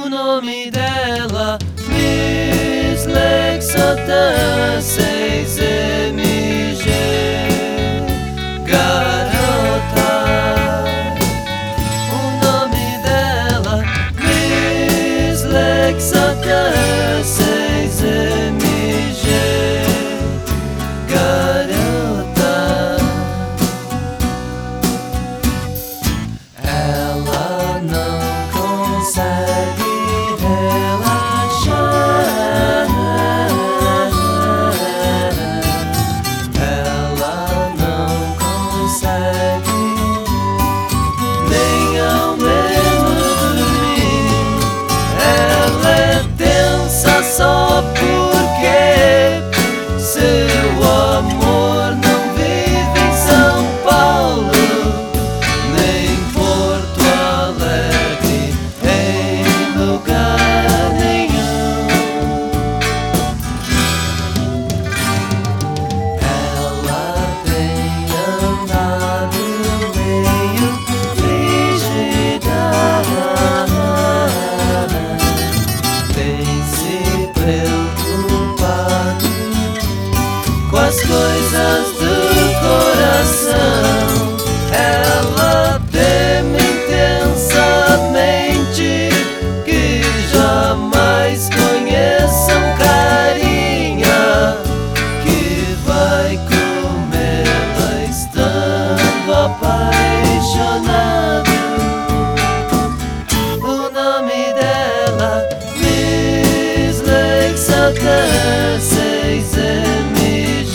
nome dela, Miss Lexington 6MG. Garota, o nome dela, Miss Lexington 6MG. Garota, ela não consegue relaxar, ela não consegue nem ao menos dormir. Ela é tensa só porque seu amor não vive em São Paulo, nem em Porto Alegre, em lugar nenhum. Ela tem andado meio frígida, tem se preocupado com as coisas do coração. Ela teme intensamente que jamais conheça um carinha que vai comê-la estando apaixonado. O nome dela, Miss Lexington 6MG.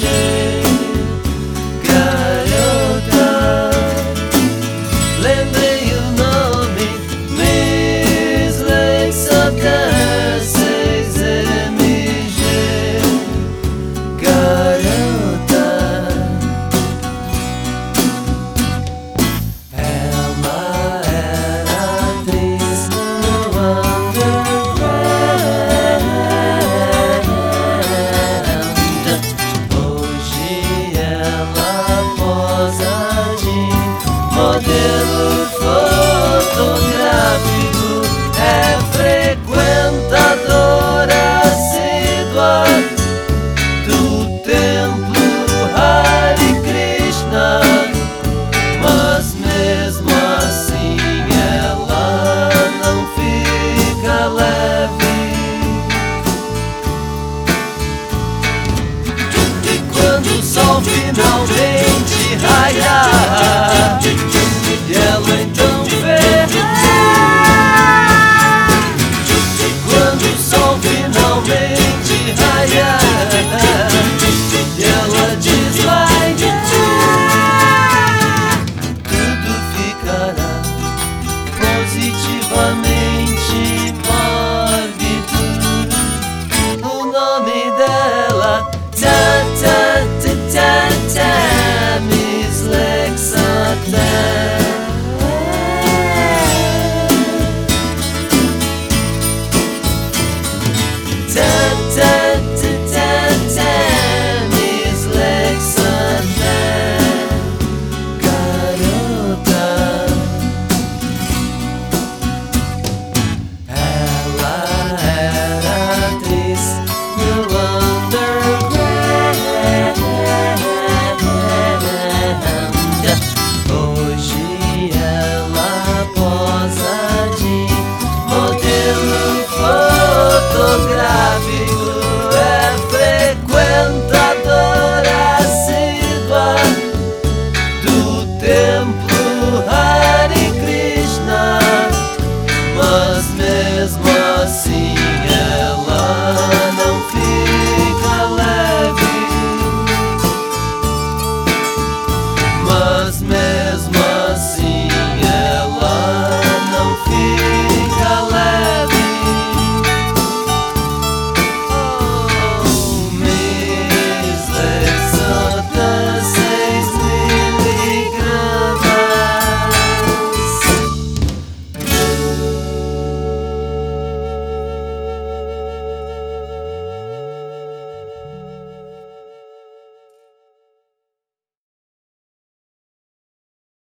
Garota, lembrei o nome, Miss Lexington 6MG. Garota, ela era atriz no underground. Hoje ela posa de modelo fotográfico, é frequentadora assídua do templo Hare Krishna, mas mesmo assim ela não fica leve. E quando o sol finalmente raiar, e ela então vê, quando o sol finalmente raiar, e ela diz vai, tudo ficará positivamente